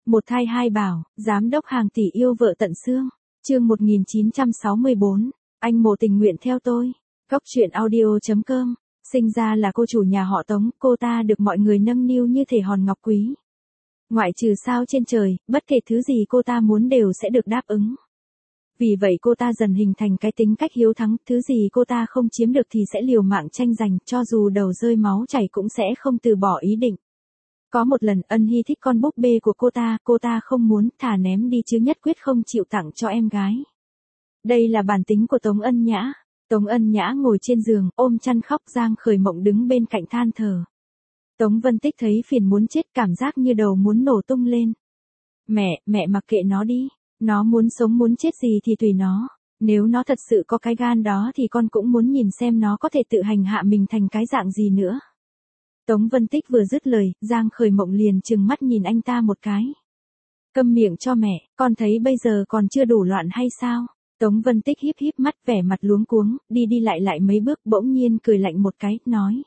Một thai hai bảo, giám đốc hàng tỷ yêu vợ tận xương. Chương 1964, anh Mộ tình nguyện theo tôi. Góc truyện audio.com. Sinh ra là cô chủ nhà họ Tống, cô ta được mọi người nâng niu như thể hòn ngọc quý. Ngoại trừ sao trên trời, bất kể thứ gì cô ta muốn đều sẽ được đáp ứng. Vì vậy cô ta dần hình thành cái tính cách hiếu thắng, thứ gì cô ta không chiếm được thì sẽ liều mạng tranh giành, cho dù đầu rơi máu chảy cũng sẽ không từ bỏ ý định. Có một lần Ân Hy thích con búp bê của cô ta không muốn, thả ném đi chứ nhất quyết không chịu tặng cho em gái. Đây là bản tính của Tống Ân Nhã. Tống Ân Nhã ngồi trên giường, ôm chăn khóc, Giang Khởi Mộng đứng bên cạnh than thở. Tống Vân Tích thấy phiền muốn chết, cảm giác như đầu muốn nổ tung lên. Mẹ mặc kệ nó đi, nó muốn sống muốn chết gì thì tùy nó. Nếu nó thật sự có cái gan đó thì con cũng muốn nhìn xem nó có thể tự hành hạ mình thành cái dạng gì nữa. Tống Vân Tích vừa dứt lời, Giang Khởi Mộng liền trừng mắt nhìn anh ta một cái. Câm miệng cho mẹ, con thấy bây giờ còn chưa đủ loạn hay sao? Tống Vân Tích híp mắt, vẻ mặt luống cuống, đi lại mấy bước, bỗng nhiên cười lạnh một cái, nói.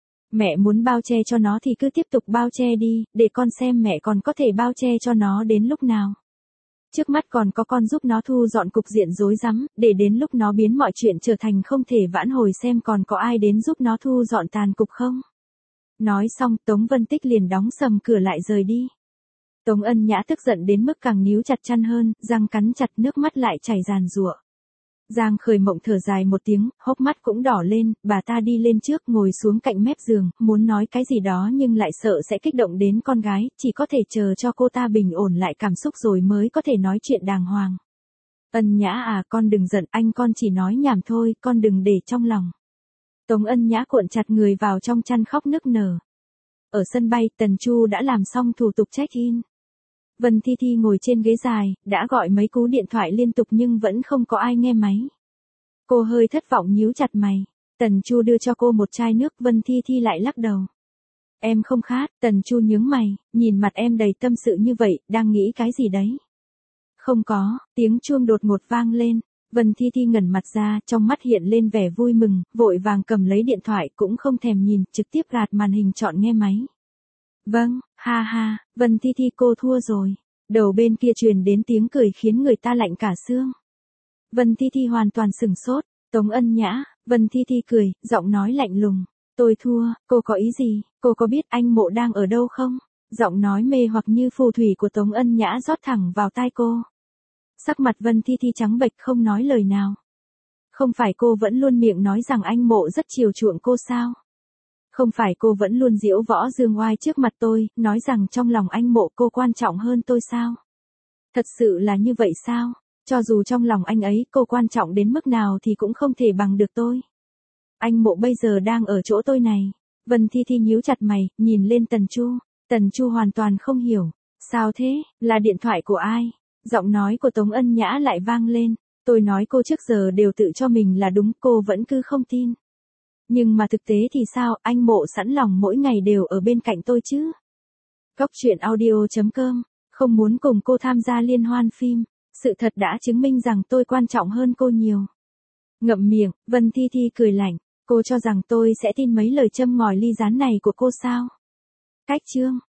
Mẹ muốn bao che cho nó thì cứ tiếp tục bao che đi, để con xem mẹ còn có thể bao che cho nó đến lúc nào. Trước mắt còn có con giúp nó thu dọn cục diện rối rắm, để đến lúc nó biến mọi chuyện trở thành không thể vãn hồi xem còn có ai đến giúp nó thu dọn tàn cục không. Nói xong, Tống Vân Tích liền đóng sầm cửa lại rời đi. Tống Ân Nhã tức giận đến mức càng níu chặt chăn hơn, răng cắn chặt, nước mắt lại chảy ràn rụa. Giang Khởi Mộng thở dài một tiếng, hốc mắt cũng đỏ lên, bà ta đi lên trước ngồi xuống cạnh mép giường, muốn nói cái gì đó nhưng lại sợ sẽ kích động đến con gái, chỉ có thể chờ cho cô ta bình ổn lại cảm xúc rồi mới có thể nói chuyện đàng hoàng. Ân Nhã à, con đừng giận, anh con chỉ nói nhảm thôi, con đừng để trong lòng. Tống Ân Nhã cuộn chặt người vào trong chăn khóc nức nở. Ở sân bay, Tần Chu đã làm xong thủ tục check-in. Vân Thi Thi ngồi trên ghế dài, đã gọi mấy cú điện thoại liên tục nhưng vẫn không có ai nghe máy. Cô hơi thất vọng nhíu chặt mày. Tần Chu đưa cho cô một chai nước, Vân Thi Thi lại lắc đầu. Em không khát, Tần Chu nhướng mày, nhìn mặt em đầy tâm sự như vậy, đang nghĩ cái gì đấy? Không có, tiếng chuông đột ngột vang lên. Vân Thi Thi ngẩn mặt ra, trong mắt hiện lên vẻ vui mừng, vội vàng cầm lấy điện thoại cũng không thèm nhìn, trực tiếp gạt màn hình chọn nghe máy. Vâng, ha, Vân Thi Thi cô thua rồi. Đầu bên kia truyền đến tiếng cười khiến người ta lạnh cả xương. Vân Thi Thi hoàn toàn sửng sốt, Tống Ân Nhã, Vân Thi Thi cười, giọng nói lạnh lùng. Tôi thua, cô có ý gì, cô có biết anh Mộ đang ở đâu không? Giọng nói mê hoặc như phù thủy của Tống Ân Nhã rót thẳng vào tai cô. Sắc mặt Vân Thi Thi trắng bệch không nói lời nào. Không phải cô vẫn luôn miệng nói rằng anh Mộ rất chiều chuộng cô sao? Không phải cô vẫn luôn diễu võ dương oai trước mặt tôi, nói rằng trong lòng anh Mộ cô quan trọng hơn tôi sao? Thật sự là như vậy sao? Cho dù trong lòng anh ấy cô quan trọng đến mức nào thì cũng không thể bằng được tôi. Anh Mộ bây giờ đang ở chỗ tôi này. Vân Thi Thi nhíu chặt mày, nhìn lên Tần Chu. Tần Chu hoàn toàn không hiểu. Sao thế, là điện thoại của ai? Giọng nói của Tống Ân Nhã lại vang lên. Tôi nói cô trước giờ đều tự cho mình là đúng, cô vẫn cứ không tin. Nhưng mà thực tế thì sao, anh Mộ sẵn lòng mỗi ngày đều ở bên cạnh tôi chứ. Góc truyện audio.com, không muốn cùng cô tham gia liên hoan phim. Sự thật đã chứng minh rằng tôi quan trọng hơn cô nhiều. Ngậm miệng, Vân Thi Thi cười lạnh. Cô cho rằng tôi sẽ tin mấy lời châm ngòi ly gián này của cô sao? Cách chương.